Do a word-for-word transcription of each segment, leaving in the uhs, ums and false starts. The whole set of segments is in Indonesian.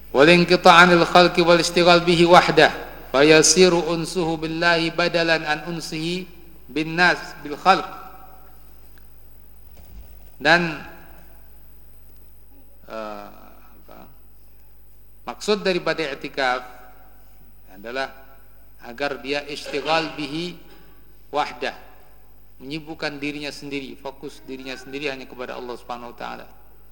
wal inqita'anil khalqi wal istighal bihi wahdah fayasiru unsuhu billahi badalan an unsihi bin nas bil khalq. Dan uh, apa, maksud daripada i'tikaf adalah agar dia istighal bihi wahdah, menyibukkan dirinya sendiri, fokus dirinya sendiri hanya kepada Allah Subhanahu wa taala.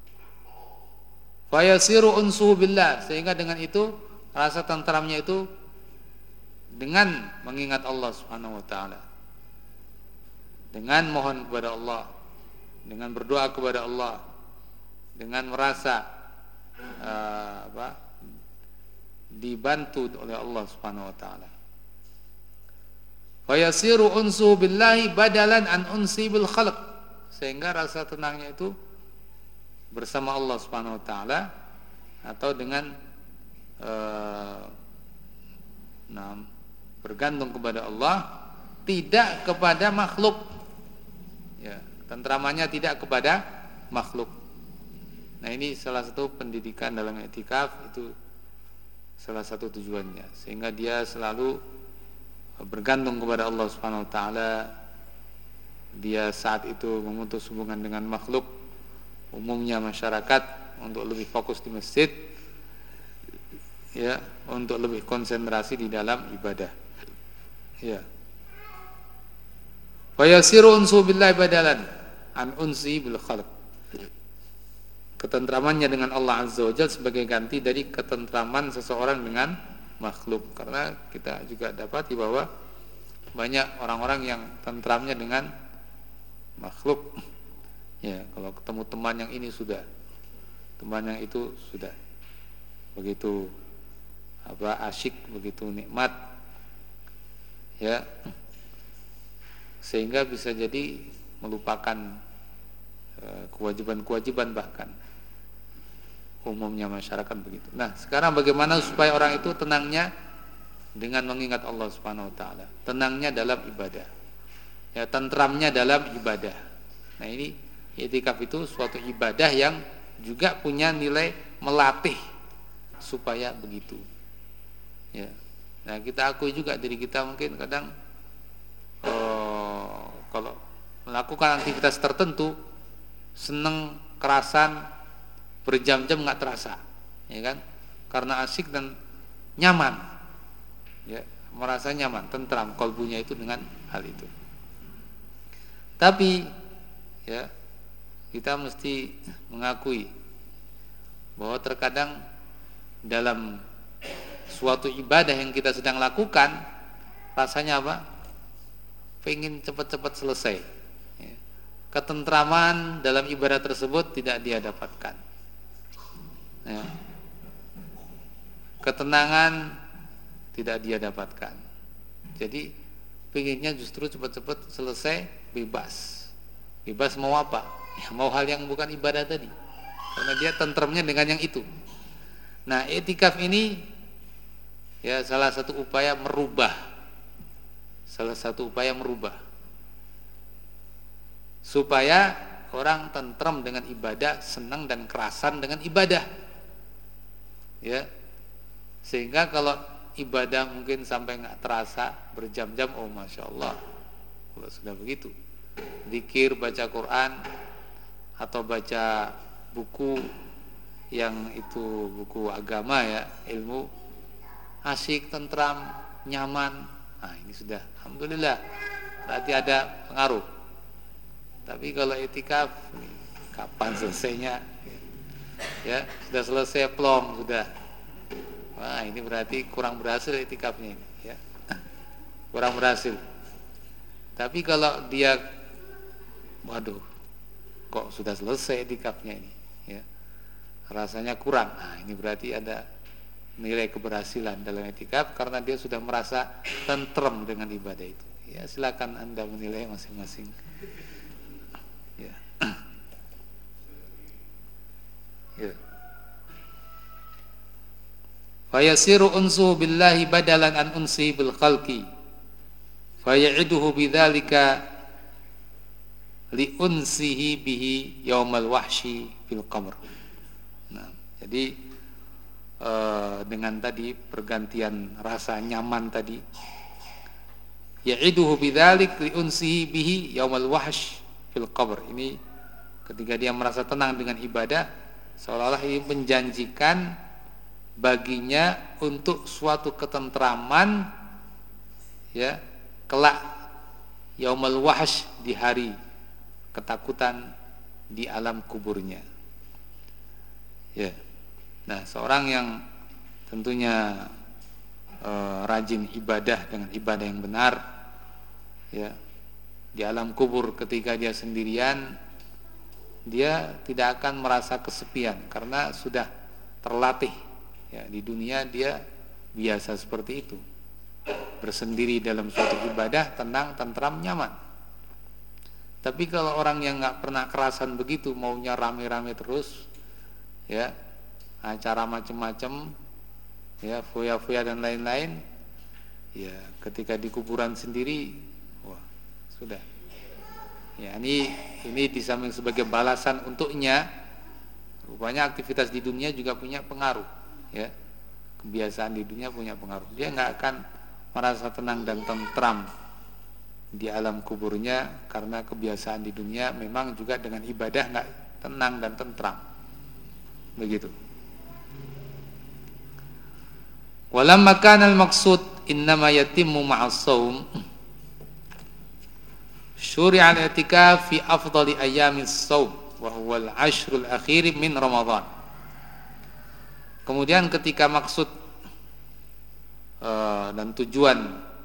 Fayasiru unsuhu billah, sehingga dengan itu rasa tentramnya itu dengan mengingat Allah Subhanahu wa taala, dengan mohon kepada Allah, dengan berdoa kepada Allah, dengan merasa uh, apa, dibantu oleh Allah Subhanahu wa taala. Fayasiru unsuhu billahi badalan an unsi bil khalq, sehingga rasa tenangnya itu bersama Allah Subhanahu wa taala atau dengan uh, nah, bergantung kepada Allah, tidak kepada makhluk. Ya, tentramannya tidak kepada makhluk. Nah, ini salah satu pendidikan dalam i'tikaf, itu salah satu tujuannya, sehingga dia selalu bergantung kepada Allah Subhanahu wa taala. Dia saat itu memutus hubungan dengan makhluk, umumnya masyarakat, untuk lebih fokus di masjid, ya, untuk lebih konsentrasi di dalam ibadah. Ya. Wa yasiru unsu billahi badalan an unsi bil khalq. Ketentramannya dengan Allah Azza wa Jalla sebagai ganti dari ketentraman seseorang dengan makhluk. Karena kita juga dapati bahwa banyak orang-orang yang tentramnya dengan makhluk. Ya, kalau ketemu teman yang ini sudah, teman yang itu sudah, begitu apa asyik, begitu nikmat, ya, sehingga bisa jadi melupakan e, kewajiban-kewajiban, bahkan umumnya masyarakat begitu. Nah, sekarang bagaimana supaya orang itu tenangnya dengan mengingat Allah Subhanahu wa taala, tenangnya dalam ibadah, ya, tentramnya dalam ibadah. Nah, ini i'tikaf itu suatu ibadah yang juga punya nilai melatih supaya begitu. Ya. Nah, kita akui juga diri kita mungkin kadang oh, kalau melakukan aktivitas tertentu seneng, kerasan, berjam-jam nggak terasa, ya kan? Karena asyik dan nyaman, ya, merasa nyaman, tentram kolbunya itu dengan hal itu. Tapi, ya, kita mesti mengakui bahwa terkadang dalam suatu ibadah yang kita sedang lakukan, rasanya apa? Pengen cepat-cepat selesai. Ya. Ketentraman dalam ibadah tersebut tidak dia dapatkan. Ya. Ketenangan tidak dia dapatkan. Jadi pengennya justru cepat-cepat selesai, bebas. Bebas mau apa? Ya, mau hal yang bukan ibadah tadi. Karena dia tentramnya dengan yang itu. Nah, i'tikaf ini ya salah satu upaya merubah. Salah satu upaya merubah. Supaya orang tentram dengan ibadah, senang dan kerasan dengan ibadah. Ya, sehingga kalau ibadah mungkin sampai nggak terasa berjam-jam, oh masya Allah, kalau sudah begitu, zikir, baca Quran atau baca buku yang itu buku agama, ya, ilmu, asyik, tentram, nyaman, nah ini sudah, alhamdulillah, berarti ada pengaruh. Tapi kalau i'tikaf, kapan selesainya? Ya, sudah selesai plong sudah. Wah, ini berarti kurang berhasil i'tikafnya ini, ya. Kurang berhasil. Tapi kalau dia, waduh, kok sudah selesai i'tikafnya ini, ya, rasanya kurang. Nah, ini berarti ada nilai keberhasilan dalam i'tikaf karena dia sudah merasa tentrem dengan ibadah itu. Ya, silakan Anda menilai masing-masing. Ya. Ya. Fayasiru unsu billahi badalan an unsi bil khalqi faya'iduhu bidzalika li unsihi bihi yaumal wahsyi fil qamr. Nah, jadi uh, dengan tadi pergantian rasa nyaman tadi. Ya'iduhu bidzalik li'unsihi bihi yaumal wahsh fil qabr. Ini ketika dia merasa tenang dengan ibadah, seolah-olah ini menjanjikan baginya untuk suatu ketentraman, ya, kelak yaumal wahsh, di hari ketakutan di alam kuburnya. Ya. Nah, seorang yang tentunya e, rajin ibadah dengan ibadah yang benar, ya, di alam kubur ketika dia sendirian, dia tidak akan merasa kesepian karena sudah terlatih. Ya, di dunia dia biasa seperti itu, bersendiri dalam suatu ibadah, tenang, tentram, nyaman. Tapi kalau orang yang nggak pernah kerasan begitu, maunya rame-rame terus, ya, acara macam-macam, ya, foya-foya dan lain-lain, ya, ketika di kuburan sendiri, wah, sudah. Ya, ini ini di samping sebagai balasan untuknya, rupanya aktivitas di dunia juga punya pengaruh, ya. Kebiasaan di dunia punya pengaruh. Dia nggak akan merasa tenang dan tentram di alam kuburnya karena kebiasaan di dunia memang juga dengan ibadah nggak tenang dan tentram. Begitu. Walamma kana al-maqsud innama yatimmu ma'as shaum syuri'a al-i'tikaf fi afdali ayyamis shaum wa huwa al-ashrul akhir min Ramadan. Kemudian ketika maksud uh, dan tujuan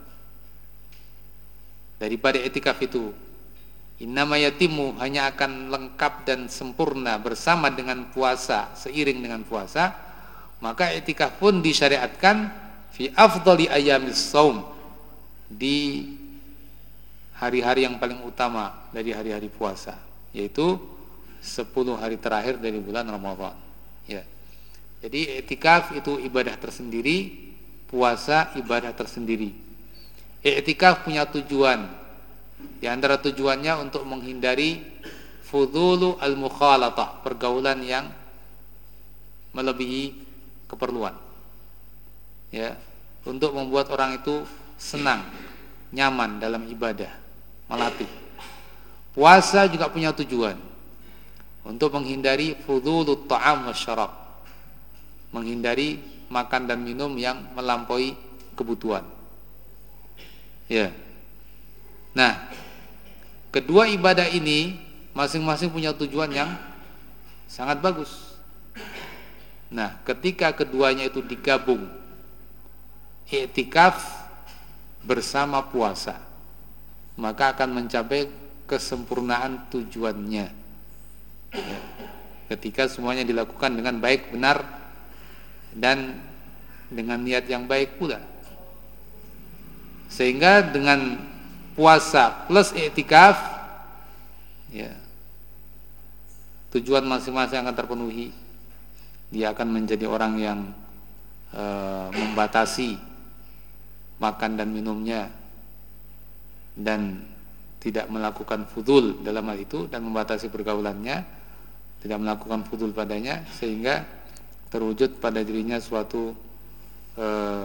daripada i'tikaf itu innama yatimmu, hanya akan lengkap dan sempurna bersama dengan puasa, seiring dengan puasa, maka i'tikaf pun disyariatkan fi afdali ayyamis shaum, di hari-hari yang paling utama dari hari-hari puasa, yaitu sepuluh hari terakhir dari bulan Ramadan. Ya. Jadi i'tikaf itu ibadah tersendiri, puasa ibadah tersendiri. I'tikaf punya tujuan. Di antara tujuannya untuk menghindari fudulu al-mukhalatah, pergaulan yang melebihi keperluan. Ya, untuk membuat orang itu senang, nyaman dalam ibadah, melatih. Puasa juga punya tujuan untuk menghindari fudulu ta'am wa syarab, menghindari makan dan minum yang melampaui kebutuhan. Ya. Nah, kedua ibadah ini masing-masing punya tujuan yang sangat bagus. Nah, ketika keduanya itu digabung, i'tikaf bersama puasa, maka akan mencapai kesempurnaan tujuannya. Ya. Ketika semuanya dilakukan dengan baik, benar, dan dengan niat yang baik pula, sehingga dengan puasa plus i'tikaf, ya, tujuan masing-masing akan terpenuhi. Dia akan menjadi orang yang e, membatasi makan dan minumnya dan tidak melakukan fudul dalam hal itu, dan membatasi pergaulannya, tidak melakukan fudul padanya, sehingga terwujud pada dirinya suatu e,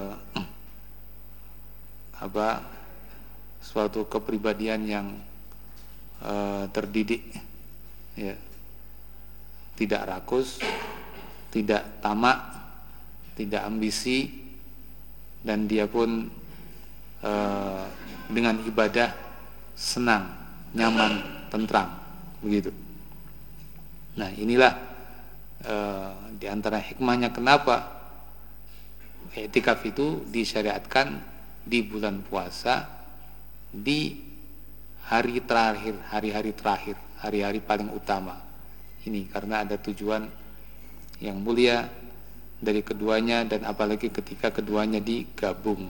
apa suatu kepribadian yang e, terdidik, ya, tidak rakus, tidak tamak, tidak ambisi, dan dia pun e, dengan ibadah senang, nyaman, tentram, begitu. Nah, inilah e, di antara hikmahnya kenapa i'tikaf itu disyariatkan di bulan puasa, di hari terakhir, hari-hari terakhir, hari-hari paling utama ini, karena ada tujuan yang mulia dari keduanya, dan apalagi ketika keduanya digabung.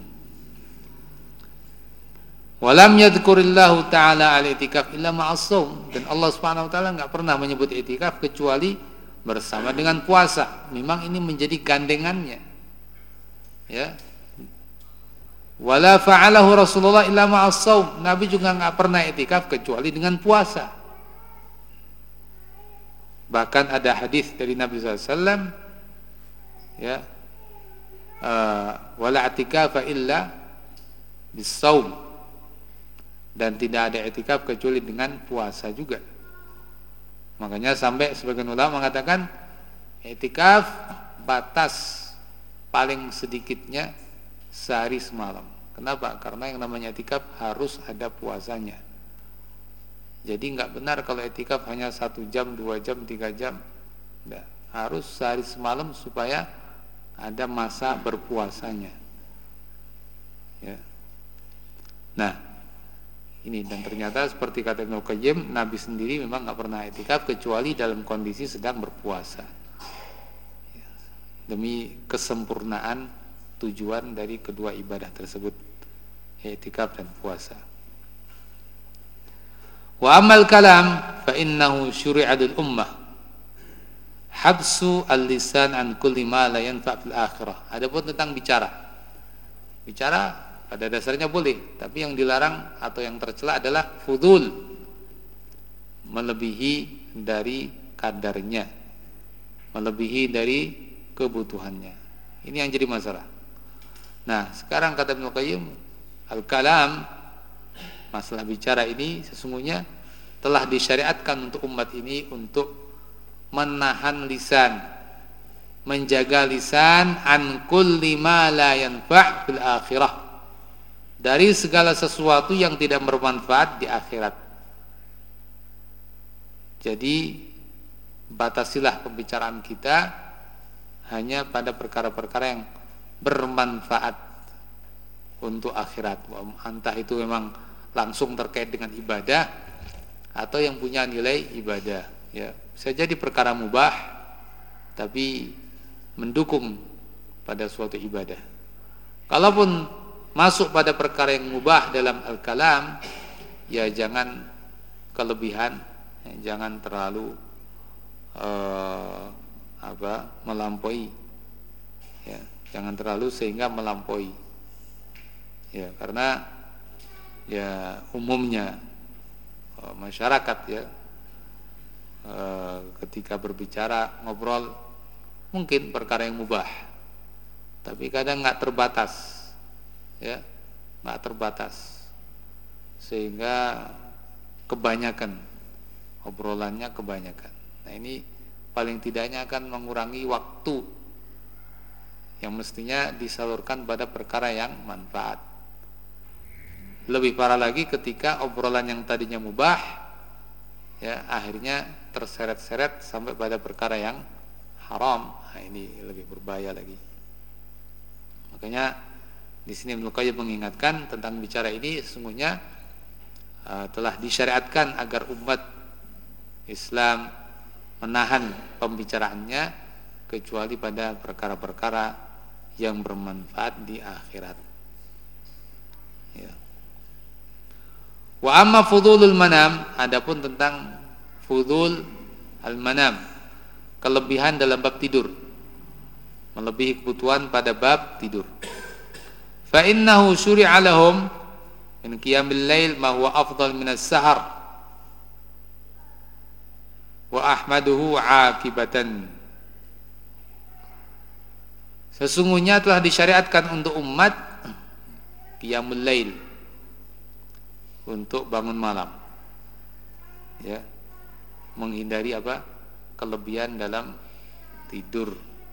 Walam yadhkurillahu ta'ala al-i'tikaf illa ma'as shaum, dan Allah Subhanahu wa taala enggak pernah menyebut i'tikaf kecuali bersama dengan puasa. Memang ini menjadi gandengannya. Ya. Wala fa'alahu Rasulullah illa ma'as shaum, Nabi juga enggak pernah i'tikaf kecuali dengan puasa. Bahkan ada hadis dari Nabi sallallahu alaihi wasallam, ya, uh, wala i'tikafa illa bis-shaum, dan tidak ada i'tikaf kecuali dengan puasa juga. Makanya sampai sebagian ulama mengatakan i'tikaf batas paling sedikitnya sehari semalam. Kenapa? Karena yang namanya i'tikaf harus ada puasanya. Jadi nggak benar kalau i'tikaf hanya satu jam, dua jam, tiga jam. Nggak. Harus sehari semalam supaya ada masa berpuasanya. Ya. Nah, ini dan ternyata seperti kata Ibnu Qayyim, Nabi sendiri memang nggak pernah i'tikaf kecuali dalam kondisi sedang berpuasa. Ya. Demi kesempurnaan tujuan dari kedua ibadah tersebut, i'tikaf dan puasa. Wa amal kalam fa innahu syuri'a lil ummah habsu al-lisan an kulli ma la yanfa' fil akhirah. Adapun tentang bicara. Bicara pada dasarnya boleh, tapi yang dilarang atau yang tercela adalah fudul, melebihi dari kadarnya, melebihi dari kebutuhannya. Ini yang jadi masalah. Nah, sekarang kata Ibnu Qayyim, al-kalam, masalah bicara ini sesungguhnya telah disyariatkan untuk umat ini untuk menahan lisan, menjaga lisan an kulli ma la yanfa' fil akhirah, dari segala sesuatu yang tidak bermanfaat di akhirat. Jadi batasilah pembicaraan kita hanya pada perkara-perkara yang bermanfaat untuk akhirat, entah itu memang langsung terkait dengan ibadah atau yang punya nilai ibadah. Ya, bisa jadi perkara mubah tapi mendukung pada suatu ibadah. Kalaupun masuk pada perkara yang mubah dalam al-kalam, ya jangan kelebihan, ya, jangan terlalu uh, apa melampaui, ya, jangan terlalu sehingga melampaui, ya, karena ya umumnya uh, masyarakat ya uh, ketika berbicara ngobrol mungkin perkara yang mubah, tapi kadang nggak terbatas. Ya, nggak terbatas sehingga kebanyakan obrolannya kebanyakan. Nah, ini paling tidaknya akan mengurangi waktu yang mestinya disalurkan pada perkara yang manfaat. Lebih parah lagi ketika obrolan yang tadinya mubah ya akhirnya terseret-seret sampai pada perkara yang haram. Nah, ini lebih berbahaya lagi. Makanya di sini Ibnu Qayyim mengingatkan tentang bicara ini sesungguhnya uh, telah disyariatkan agar umat Islam menahan pembicaraannya kecuali pada perkara-perkara yang bermanfaat di akhirat. Ya. Wa amma fudulul manam, adapun tentang fudul al-manam, kelebihan dalam bab tidur, melebihi kebutuhan pada bab tidur. Fa innahu syuri'a lahum min qiyamil lail ma huwa afdal min as-sahar wa ahmaduhu 'aqibatan. Sesungguhnya telah disyariatkan untuk umat qiyamul lail, untuk bangun malam. Ya. Menghindari apa? Kelebihan dalam tidur.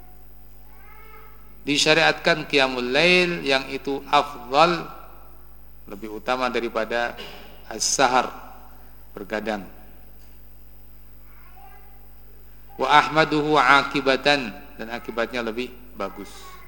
Disyariatkan qiyamul lail yang itu afdal, lebih utama daripada as-sahar, bergadang. Wa ahmaduhu akibatan, dan akibatnya lebih bagus.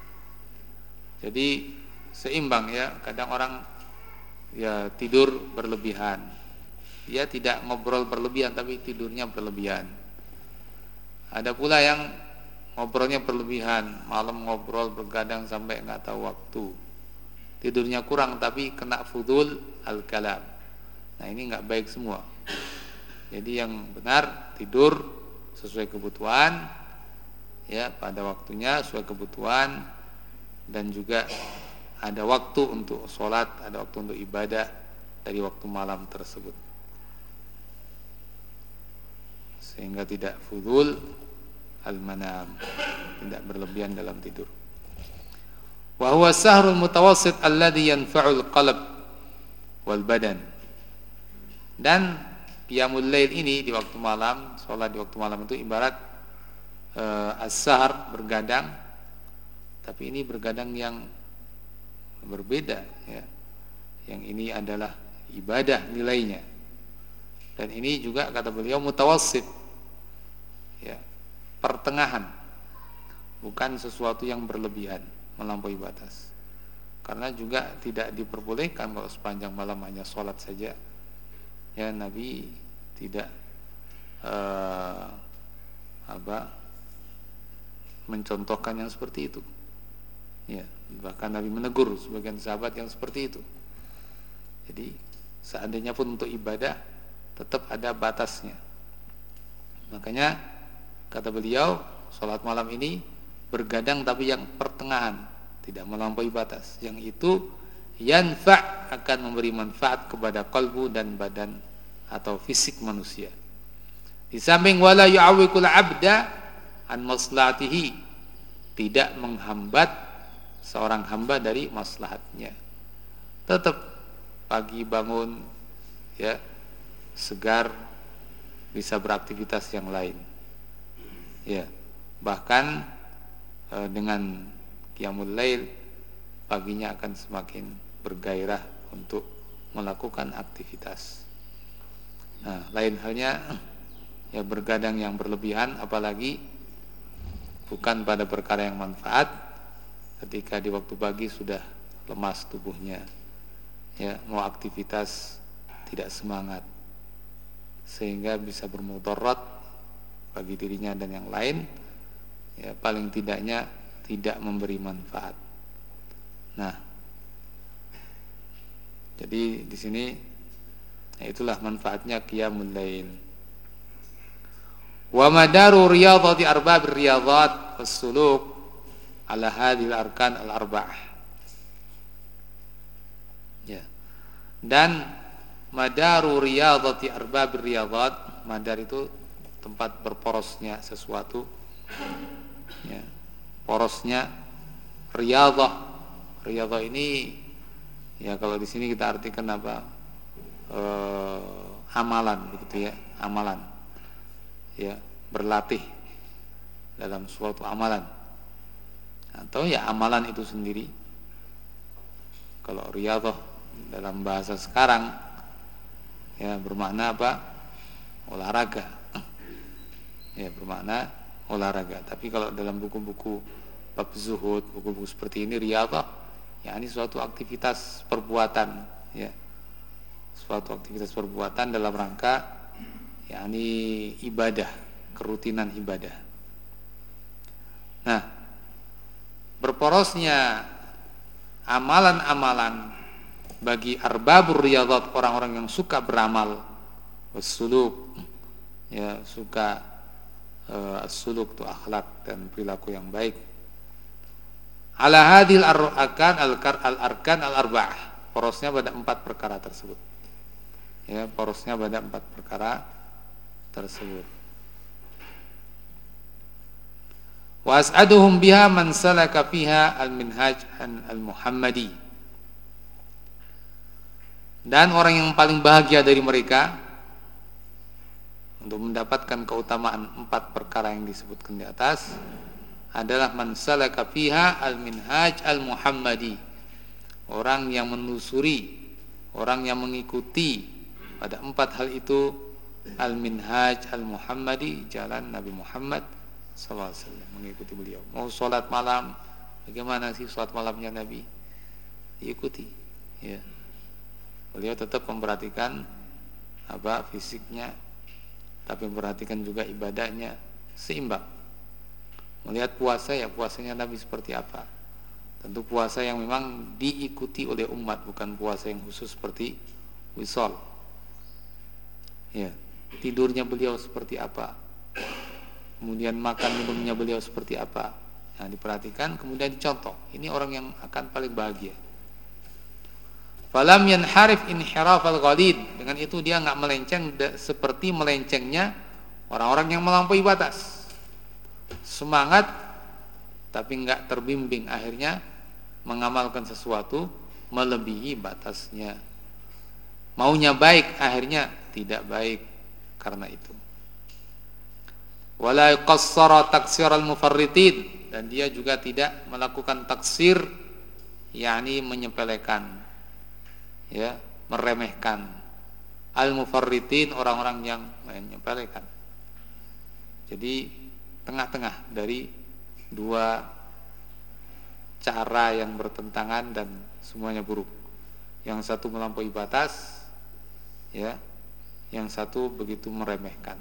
Jadi seimbang ya, kadang orang ya tidur berlebihan. Dia tidak ngobrol berlebihan tapi tidurnya berlebihan. Ada pula yang ngobrolnya berlebihan, malam ngobrol bergadang sampai nggak tahu waktu. Tidurnya kurang tapi kena fudul al-kalam. Nah, ini nggak baik semua. Jadi yang benar tidur sesuai kebutuhan, ya pada waktunya sesuai kebutuhan, dan juga ada waktu untuk sholat, ada waktu untuk ibadah dari waktu malam tersebut, sehingga tidak fudul al-manam, tidak berlebihan dalam tidur. Wa huwa sahrul mutawassit alladhi yanfa'ul qalb wal badan. Dan qiyamul lail ini di waktu malam, salat di waktu malam itu ibarat uh, as-sahr, bergadang, tapi ini bergadang yang berbeda ya. Yang ini adalah ibadah nilainya. Dan ini juga kata beliau mutawassit. Ya, pertengahan. Bukan sesuatu yang berlebihan, melampaui batas. Karena juga tidak diperbolehkan kalau sepanjang malam hanya sholat saja. Ya, Nabi tidak uh, apa mencontohkan yang seperti itu. Ya, bahkan Nabi menegur sebagian sahabat yang seperti itu. Jadi seandainya pun untuk ibadah tetap ada batasnya. Makanya kata beliau, sholat malam ini bergadang tapi yang pertengahan, tidak melampaui batas. Yang itu yanfa' akan memberi manfaat kepada kalbu dan badan atau fisik manusia. Di samping wala yu'awwiqul 'abda an maslahatihi, tidak menghambat seorang hamba dari maslahatnya. Tetap pagi bangun ya, segar, bisa beraktivitas yang lain. Ya, bahkan e, dengan qiyamul lail paginya akan semakin bergairah untuk melakukan aktivitas. Nah, lain halnya ya bergadang yang berlebihan, apalagi bukan pada perkara yang manfaat. Ketika di waktu pagi sudah lemas tubuhnya, ya mau aktivitas tidak semangat, sehingga bisa bermudarat bagi dirinya dan yang lain. Ya, paling tidaknya tidak memberi manfaat. Nah, jadi di sini ya itulah manfaatnya qiyamul lail. Wa madaru riyadhati arbabir riyadhat was-suluk ala hadhil arkan al-arba'ah. Ya. Dan madaru riyadhati arbabir riyadhat, madar itu tempat berporosnya sesuatu. Ya. Porosnya riyadhah. Riyadhah ini ya kalau di sini kita artikan apa? E, amalan begitu ya, amalan. Ya, berlatih dalam suatu amalan. Atau ya amalan itu sendiri. Kalau riyadhah dalam bahasa sekarang ya bermakna apa? Olahraga. Ya, bermakna olahraga. Tapi kalau dalam buku-buku bab zuhud, buku-buku seperti ini riyadhah ya ini suatu aktivitas perbuatan ya. Suatu aktivitas perbuatan dalam rangka ya ini ibadah, kerutinan ibadah. Nah, berporosnya amalan-amalan bagi arbabur riyadhat, orang-orang yang suka beramal, wassuluk ya, suka uh, as-suluk itu akhlak dan perilaku yang baik. Ala hadil arkan al-arkan al-arba'ah, porosnya pada empat perkara tersebut. Ya, porosnya pada empat perkara tersebut. Wa as'aduhum biha man salaka fiha al-minhaj al-muhammadi. Dan orang yang paling bahagia dari mereka untuk mendapatkan keutamaan empat perkara yang disebutkan di atas adalah man salaka fiha al-minhaj al-muhammadi, orang yang menelusuri, orang yang mengikuti pada empat hal itu al-minhaj al-muhammadi, jalan Nabi Muhammad sallallahu alaihi wasallam, mengikuti beliau. Mau sholat malam, bagaimana sih sholat malamnya Nabi? Diikuti ya. Beliau tetap memperhatikan apa fisiknya, tapi memperhatikan juga ibadahnya seimbang. Melihat puasa ya puasanya Nabi seperti apa. Tentu puasa yang memang diikuti oleh umat, bukan puasa yang khusus seperti wisol. Ya, tidurnya beliau seperti apa, kemudian makan minumnya beliau seperti apa. Nah, diperhatikan kemudian dicontoh. Ini orang yang akan paling bahagia. Falam yanharif inhirafal ghalid, dengan itu dia enggak melenceng seperti melencengnya orang-orang yang melampaui batas. Semangat tapi enggak terbimbing, akhirnya mengamalkan sesuatu melebihi batasnya. Maunya baik, akhirnya tidak baik karena itu. Wala yuqassara taksiral mufarritin, dan dia juga tidak melakukan taksir, yakni menyepelekan, ya, meremehkan. Al mufarritin, orang-orang yang menyepelekan. Jadi tengah-tengah dari dua cara yang bertentangan dan semuanya buruk. Yang satu melampaui batas, ya, yang satu begitu meremehkan.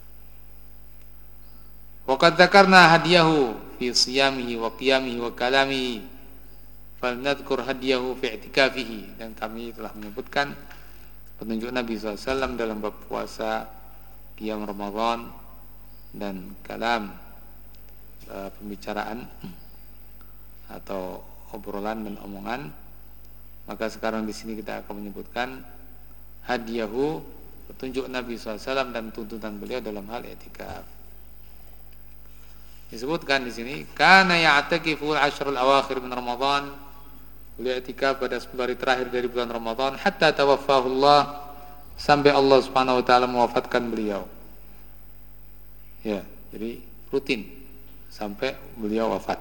Wa qad dzakarna hadiyahu fi siyamihi wa qiyamihi wa kalamihi, falnadhkur hadiyahu fi i'tikafihi, dan kami telah menyebutkan petunjuk Nabi sallallahu alaihi wasallam dalam bab puasa, qiyam Ramadan, dan kalam, uh, pembicaraan atau obrolan dan omongan. Maka sekarang di sini kita akan menyebutkan hadiyahu, petunjuk Nabi sallallahu alaihi wasallam dan tuntunan beliau dalam hal i'tikaf. Disebutkan di sini, kana ya'takifu al-ashrul awakhir min Ramadan, beliau i'tikaf pada sepuluh hari terakhir dari bulan Ramadan, hatta tawaffahu Allah, sampai Allah Subhanahu wa taala mewafatkan beliau. Ya, jadi rutin sampai beliau wafat.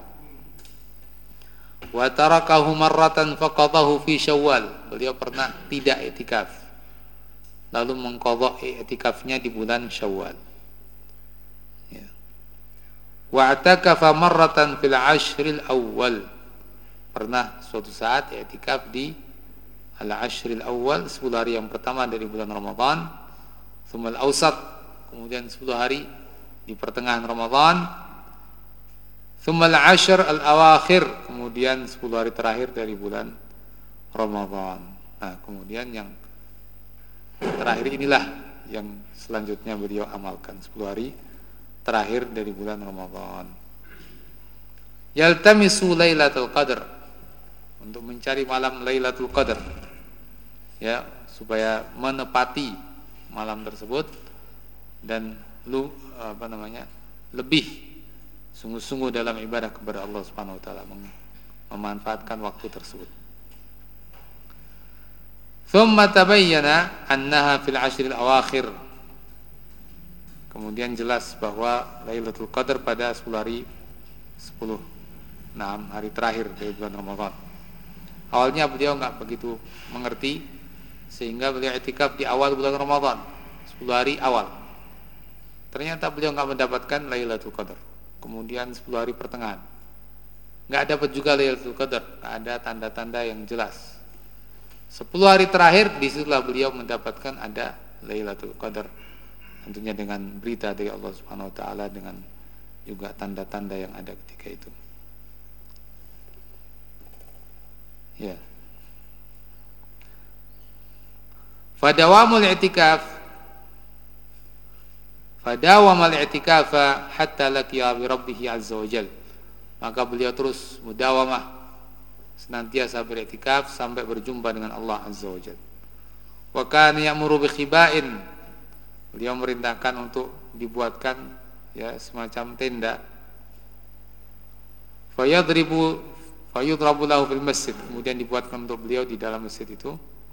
Wa tarakahu marratan faqadahu fi Syawal, beliau pernah tidak i'tikaf, lalu mengqadha i'tikafnya di bulan Syawal. Ya. Wa atakafa marratan fil ashril awwal, pernah suatu saat i'tikaf di al-ashril awwal, sepuluh hari yang pertama dari bulan Ramadan. Tsumma al-awsat, kemudian sepuluh hari di pertengahan Ramadan. Tsumma al-ashr al-awakhir, kemudian sepuluh hari terakhir dari bulan Ramadan. Nah, kemudian yang terakhir inilah yang selanjutnya beliau amalkan, sepuluh hari terakhir dari bulan Ramadan. Yaltamisu Lailatul Qadar, untuk mencari malam Lailatul Qadar, ya, supaya menepati malam tersebut dan lu apa namanya lebih sungguh-sungguh dalam ibadah kepada Allah Subhanahu wa taala, memanfaatkan waktu tersebut. Thumma tabayyana annaha fil ashril awakhir, kemudian jelas bahwa Lailatul Qadar pada sepuluh hari sepuluh enam hari terakhir dari bulan Ramadan. Awalnya beliau enggak begitu mengerti, sehingga beliau i'tikaf di awal bulan Ramadan, sepuluh hari awal. Ternyata beliau enggak mendapatkan Lailatul Qadar. Kemudian sepuluh hari pertengahan enggak dapat juga Lailatul Qadar, enggak ada tanda-tanda yang jelas. sepuluh hari terakhir disitulah beliau mendapatkan ada Lailatul Qadar, tentunya dengan berita dari Allah Subhanahu wa taala, dengan juga tanda-tanda yang ada ketika itu. Ya. Fadawamul i'tikaf Fadawamal i'tikafa hatta laqiya bi rabbih azza wajal, maka beliau terus mudawamah, senantiasa beriktikaf sampai berjumpa dengan Allah azza wajal. Wa kana ya'muru bi khiba'in, beliau merintahkan untuk dibuatkan, ya, semacam tenda. Fayadribu fayudrabu lahu fil masjid, kemudian dibuatkan untuk beliau di dalam masjid itu.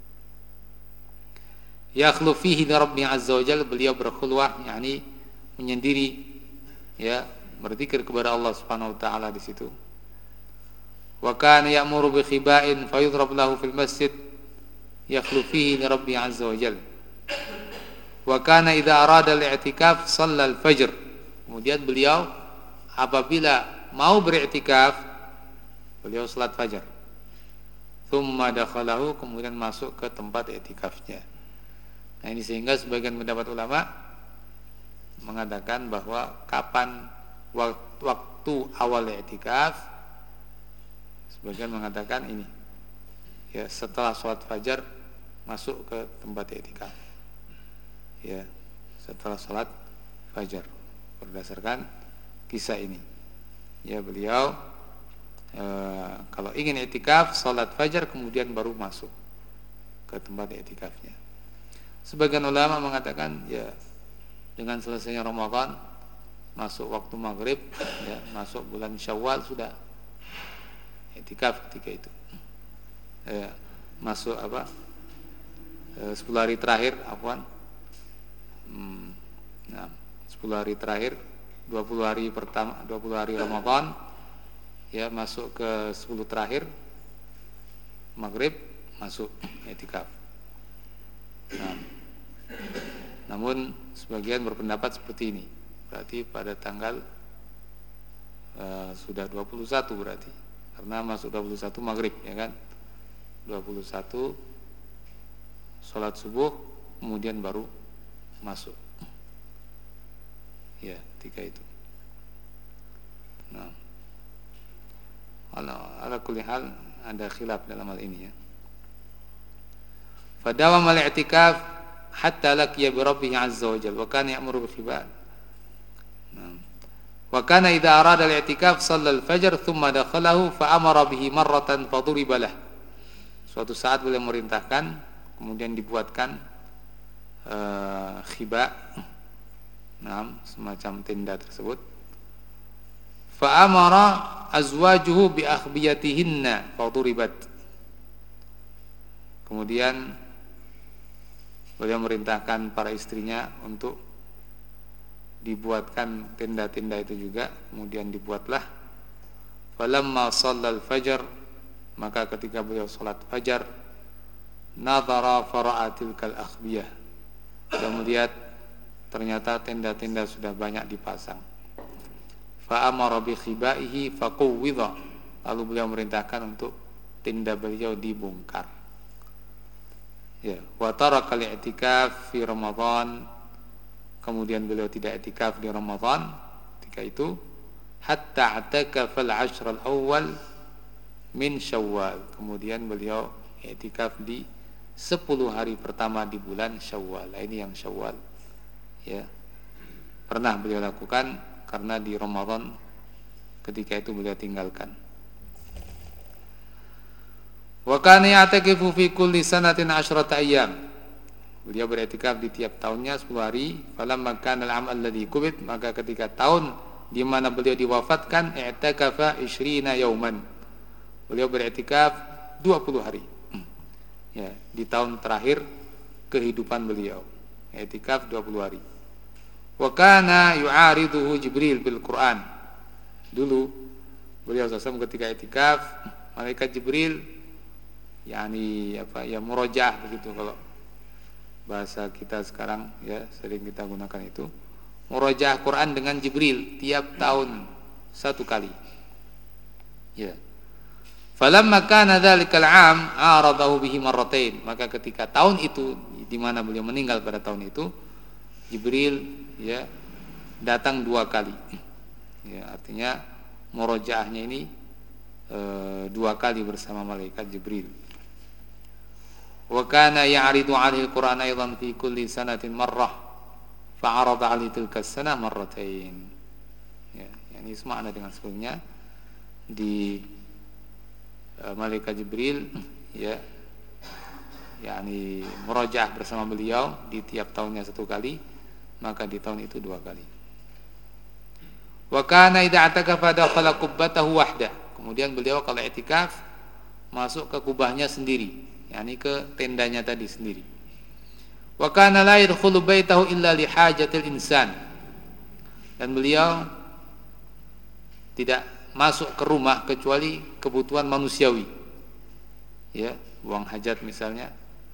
Yakhlu fihi li rabbih azza wajal, beliau berkhulwah, yakni menyendiri, ya, berzikir kepada Allah Subhanahu wa taala di situ. Wa kana ya'muru bi khiba'in fayudrabu lahu fil masjid yakhlu fihi li rabbih azza wajal. Wa kana idza arada al-i'tikaf shalla al-fajr, kemudian beliau apabila mau beriktikaf beliau salat fajar. Tsumma dakhalahu, kemudian masuk ke tempat i'tikafnya. Nah, ini sehingga sebagian pendapat ulama mengatakan bahwa kapan waktu awal i'tikaf, sebagian mengatakan ini, ya, setelah sholat fajar masuk ke tempat i'tikaf, ya, setelah sholat fajar, berdasarkan kisah ini, ya, beliau e, kalau ingin i'tikaf sholat fajar kemudian baru masuk ke tempat i'tikafnya. Sebagian ulama mengatakan, ya, dengan selesainya Ramadan, masuk waktu maghrib, ya, masuk bulan Syawal sudah i'tikaf ketika itu. Eh, masuk apa? Eh, sepuluh hari terakhir, afwan. Hmm, nah, sepuluh hari terakhir, dua puluh hari pertama, dua puluh hari Ramadan, ya masuk ke sepuluh terakhir maghrib masuk i'tikaf. Nah, namun sebagian berpendapat seperti ini. Berarti pada tanggal uh, sudah dua puluh satu berarti. Karena masuk dua puluh satu maghrib, ya kan? dua puluh satu sholat subuh, kemudian baru masuk. Ya, tiga itu. Nah, ala, ala kulli hal ada khilaf dalam hal ini, ya. Fadawam al-i'tikaf hatta laqiya bi rabbih 'azza wa jalla wa kana ya'muru bil khibal. Wa kana idza arada al-i'tikaf shalla al-fajr thumma dakhalahu fa amara bihi marratan faduriba lah. Suatu saat beliau merintahkan, kemudian dibuatkan uh, khiba, nah, semacam tenda tersebut. Fa amara azwajuhu bi akhbiyatihinna faduribat. Kemudian beliau merintahkan para istrinya untuk dibuatkan tenda-tenda itu juga, kemudian dibuatlah. Falamma shallal fajar, maka ketika beliau salat fajar, nadhara fara'atil kal akhbiyah, beliau melihat ternyata tenda-tenda sudah banyak dipasang. Fa amara bi khibaihi faqawwidha, lalu beliau merintahkan untuk tenda beliau dibongkar. Ya, wa taraka al-i'tikaf fi Ramadan, kemudian beliau tidak i'tikaf di Ramadan ketika itu, hatta atakafa al-ashr al-awwal min Syawal, kemudian beliau i'tikaf di sepuluh hari pertama di bulan Syawal. Nah, ini yang Syawal, ya, pernah beliau lakukan karena di Ramadan ketika itu beliau tinggalkan. Wa kana ya'takifu fi kulli sanatin asyrata ayyam, beliau beriktikaf di tiap tahunnya sepuluh hari. Falamma kana al-'am alladhi qubid, maka ketika tahun di mana beliau diwafatkan, i'takafa ishrina yauman, beliau beriktikaf dua puluh hari. Ya, di tahun terakhir kehidupan beliau, i'tikaf dua puluh hari. Wa kana yu'ariduhu Jibril bil Quran. Dulu beliau sallallahu alaihi wasallam ketika i'tikaf, malaikat Jibril, yakni apa ya, murojaah begitu kalau bahasa kita sekarang, ya, sering kita gunakan itu, murojaah Quran dengan Jibril tiap tahun satu kali. Ya. Falamma kana dzalikal 'am 'aradahu bihi marratain, maka ketika tahun itu di mana beliau meninggal pada tahun itu, Jibril, ya, datang dua kali. Ya, artinya murojaahnya ini e, dua kali bersama malaikat Jibril. Wa kana ya'ridu 'alaihi al-Qur'an aidan fi kulli sanatin marrah fa 'arada 'alaihi tilka as-sanah marratain. Ya, ini semakna dengan sebelumnya. Di uh, malaikat Jibril, ya, yakni murojaah bersama beliau di tiap tahunnya satu kali, maka di tahun itu dua kali. Wa kana idza atakafa dakhala qubbatahu wahdah, kemudian beliau kalau i'tikaf masuk ke kubahnya sendiri, yakni ke tendanya tadi sendiri. Wa kana la yadkhulu baitahu illa li hajatil insan, dan beliau tidak masuk ke rumah kecuali kebutuhan manusiawi, ya, buang hajat misalnya.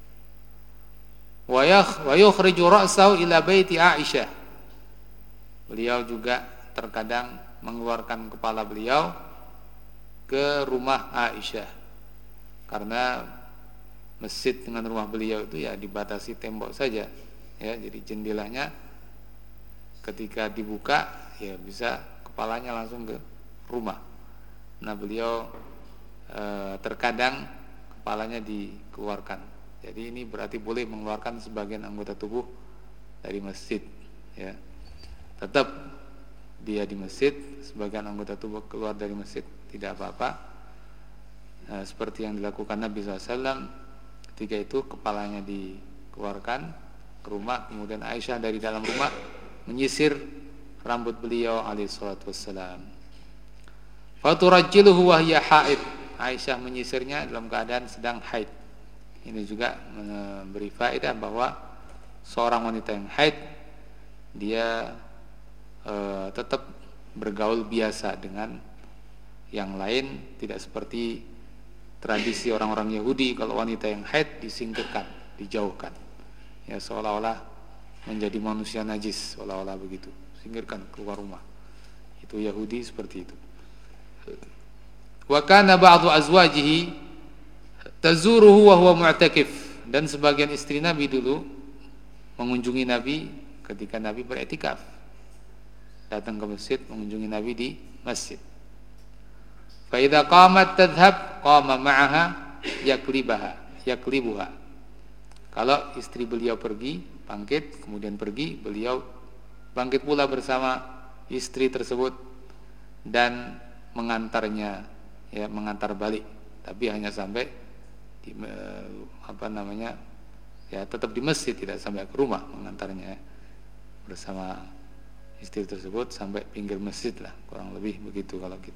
Wa yukhriju ra'sahu ila baiti Aisyah, beliau juga terkadang mengeluarkan kepala beliau ke rumah Aisyah, karena masjid dengan rumah beliau itu ya dibatasi tembok saja, ya, jadi jendelanya ketika dibuka ya bisa kepalanya langsung ke rumah. Nah, beliau e, terkadang kepalanya dikeluarkan. Jadi ini berarti boleh mengeluarkan sebagian anggota tubuh dari masjid, ya. Tetap dia di masjid, sebagian anggota tubuh keluar dari masjid tidak apa-apa. E, seperti yang dilakukan Nabi shallallahu alaihi wasallam. Ketika itu kepalanya dikeluarkan ke rumah, kemudian Aisyah dari dalam rumah menyisir rambut beliau alaihi salatu wassalam. Faturajjiluhu wa hiya haid, Aisyah menyisirnya dalam keadaan sedang haid. Ini juga memberi faedah bahwa seorang wanita yang haid dia e, tetap bergaul biasa dengan yang lain, tidak seperti tradisi orang-orang Yahudi kalau wanita yang haid disingkirkan, dijauhkan. Ya seolah-olah menjadi manusia najis, seolah-olah begitu. Singkirkan keluar rumah. Itu Yahudi seperti itu. Wa kana ba'du azwajihi tazuruhu wa huwa mu'takif, dan sebagian istri Nabi dulu mengunjungi Nabi ketika Nabi beriktikaf. Datang ke masjid mengunjungi Nabi di masjid. Fa idza qamat tadhhab qama ma'aha yaklibaha yaklibuha. Kalau istri beliau pergi, bangkit, kemudian pergi, beliau bangkit pula bersama istri tersebut dan mengantarnya, ya mengantar balik, tapi hanya sampai di apa namanya ya tetap di masjid, tidak sampai ke rumah, mengantarnya bersama istri tersebut sampai pinggir masjid lah, kurang lebih begitu kalau kita.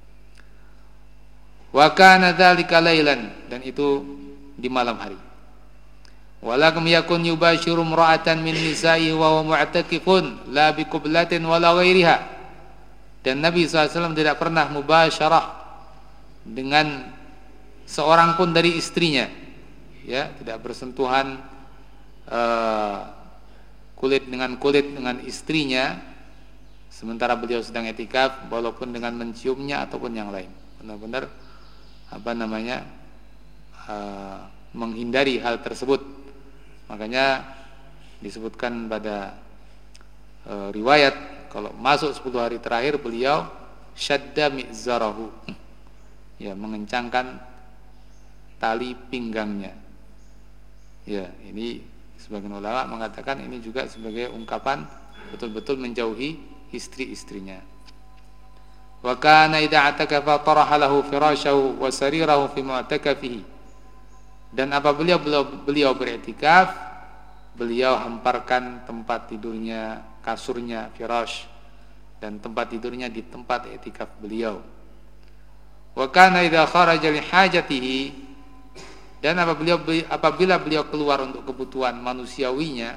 Wa kana dzalika lailan, dan itu di malam hari. Walakum yakun yubashiru imra'atan min nisa'i wa huwa mu'takifun la bi qiblatin wala ghairiha. Dan Nabi shallallahu alaihi wasallam tidak pernah mubasyarah dengan seorang pun dari istrinya, ya, tidak bersentuhan uh, kulit dengan kulit dengan istrinya sementara beliau sedang i'tikaf, walaupun dengan menciumnya ataupun yang lain. Benar-benar apa namanya uh, menghindari hal tersebut. Makanya disebutkan pada uh, riwayat kalau masuk sepuluh hari terakhir beliau syadda mi'zarahu, ya mengencangkan tali pinggangnya. Ya, ini sebagian ulama mengatakan ini juga sebagai ungkapan betul-betul menjauhi istri-istrinya. Wa kana idza atakafa taraha lahu firashahu wa sarirahu fi mu'takafihi. Dan apabila beliau, beliau beriktikaf, beliau hamparkan tempat tidurnya, kasurnya, firash, dan tempat tidurnya di tempat iktikaf beliau. Wa kana idza kharaja li hajatihi, dan apabila apabila beliau keluar untuk kebutuhan manusiawinya,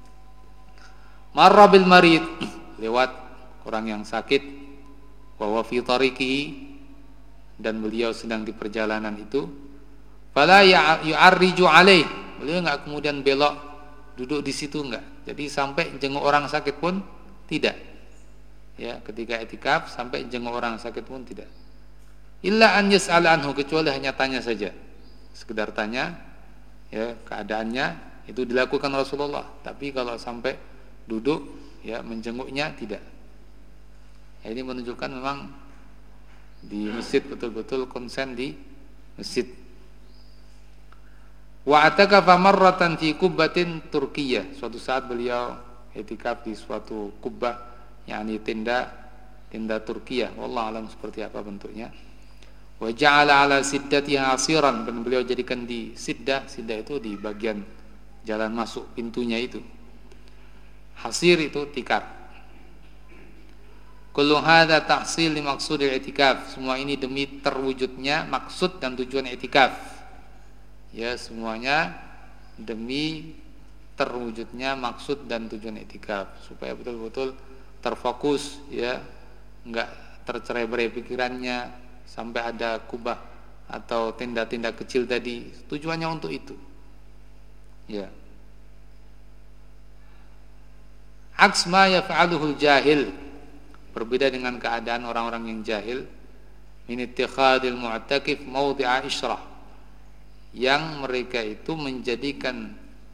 marra bil marid, lewat orang yang sakit, wa huwa fi tariqihi, dan beliau sedang di perjalanan itu, fala yu'arriju alaih, beliau enggak kemudian belok duduk di situ, enggak. Jadi sampai jenguk orang sakit pun tidak. Ya, ketika i'tikaf sampai jenguk orang sakit pun tidak. Illa an yas'ala anhu, kecuali hanya tanya saja. Sekedar tanya, ya, keadaannya itu dilakukan Rasulullah. Tapi kalau sampai duduk, ya, menjenguknya tidak. Ya, ini menunjukkan memang di masjid betul-betul konsen di masjid. Wa atakafa marratan fi kubbatin Turkiyah. Suatu saat beliau i'tikaf di suatu kubbah, yakni tenda tenda Turkiyah. Wallahu alam seperti apa bentuknya. Wa ja'ala 'ala siddatiha asiran, dan beliau jadikan di siddah, siddah itu di bagian jalan masuk pintunya itu. Hasir itu tikar. Kullu hadza tahsil li maqsudil i'tikaf. Semua ini demi terwujudnya maksud dan tujuan i'tikaf. Ya, semuanya demi terwujudnya maksud dan tujuan i'tikaf, supaya betul-betul terfokus, ya, enggak tercerai-berai pikirannya sampai ada kubah atau tenda-tenda kecil tadi. Tujuannya untuk itu. Ya. Aks ma yaf'aluhul jahil, berbeda dengan keadaan orang-orang yang jahil, min ittikhadil mu'takif mawdi'a isyrah, yang mereka itu menjadikan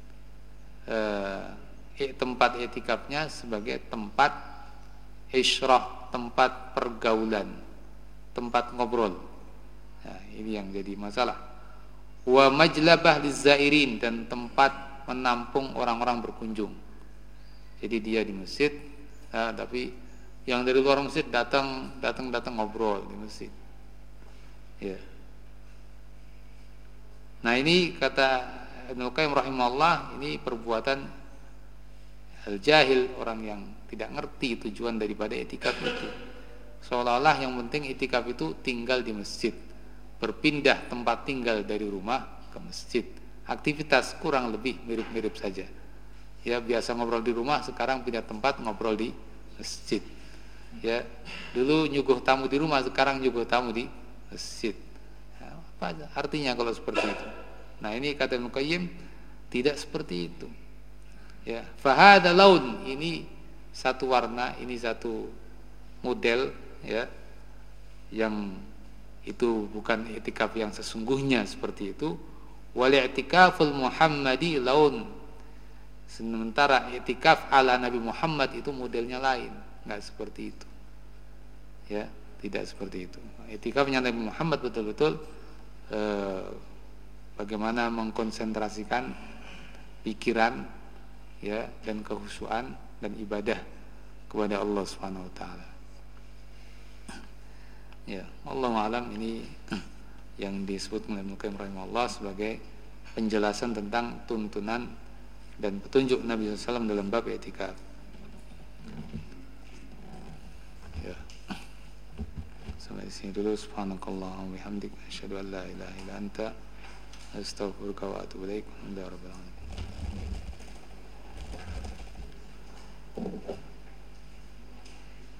eh, tempat i'tikafnya sebagai tempat isyrah, tempat pergaulan, tempat ngobrol. Nah, ini yang jadi masalah. Wa majlabah lizairin, dan tempat menampung orang-orang berkunjung. Jadi dia di masjid, nah, tapi yang dari luar masjid datang datang datang ngobrol di masjid. Ya. Nah, ini kata Ibnu Qayyim rahimahullah, ini perbuatan al-jahil, orang yang tidak ngerti tujuan daripada i'tikaf itu. Seolah-olah yang penting i'tikaf itu tinggal di masjid, berpindah tempat tinggal dari rumah ke masjid. Aktivitas kurang lebih mirip-mirip saja. Ya, biasa ngobrol di rumah, sekarang pindah tempat ngobrol di masjid. Ya, dulu nyuguh tamu di rumah, sekarang nyuguh tamu di masjid. Ya, apa artinya kalau seperti itu? Nah, ini kata Ibnu Qayyim tidak seperti itu. Ya, fahada laun, ini satu warna, ini satu model, ya, yang itu bukan i'tikaf yang sesungguhnya seperti itu. Wal i'tikaful Muhammadi laun, sementara i'tikaf ala Nabi Muhammad itu modelnya lain, nggak seperti itu. Ya, tidak seperti itu. I'tikafnya Nabi Muhammad betul-betul eh, bagaimana mengkonsentrasikan pikiran, ya, dan kehusuan dan ibadah kepada Allah Subhanahu wa taala. Ya, Allahu a'lam. Ini yang disebut oleh Ibnu Qayyim rahimahullah sebagai penjelasan tentang tuntunan dan petunjuk Nabi sallallahu alaihi wasallam dalam bab i'tikaf. Ya. Sampai sini dulu. Subhanakallahumma wa bihamdika asyhadu an la ilaha illa anta astaghfiruka wa atubu ilaik. Alhamdulillahirabbil alamin.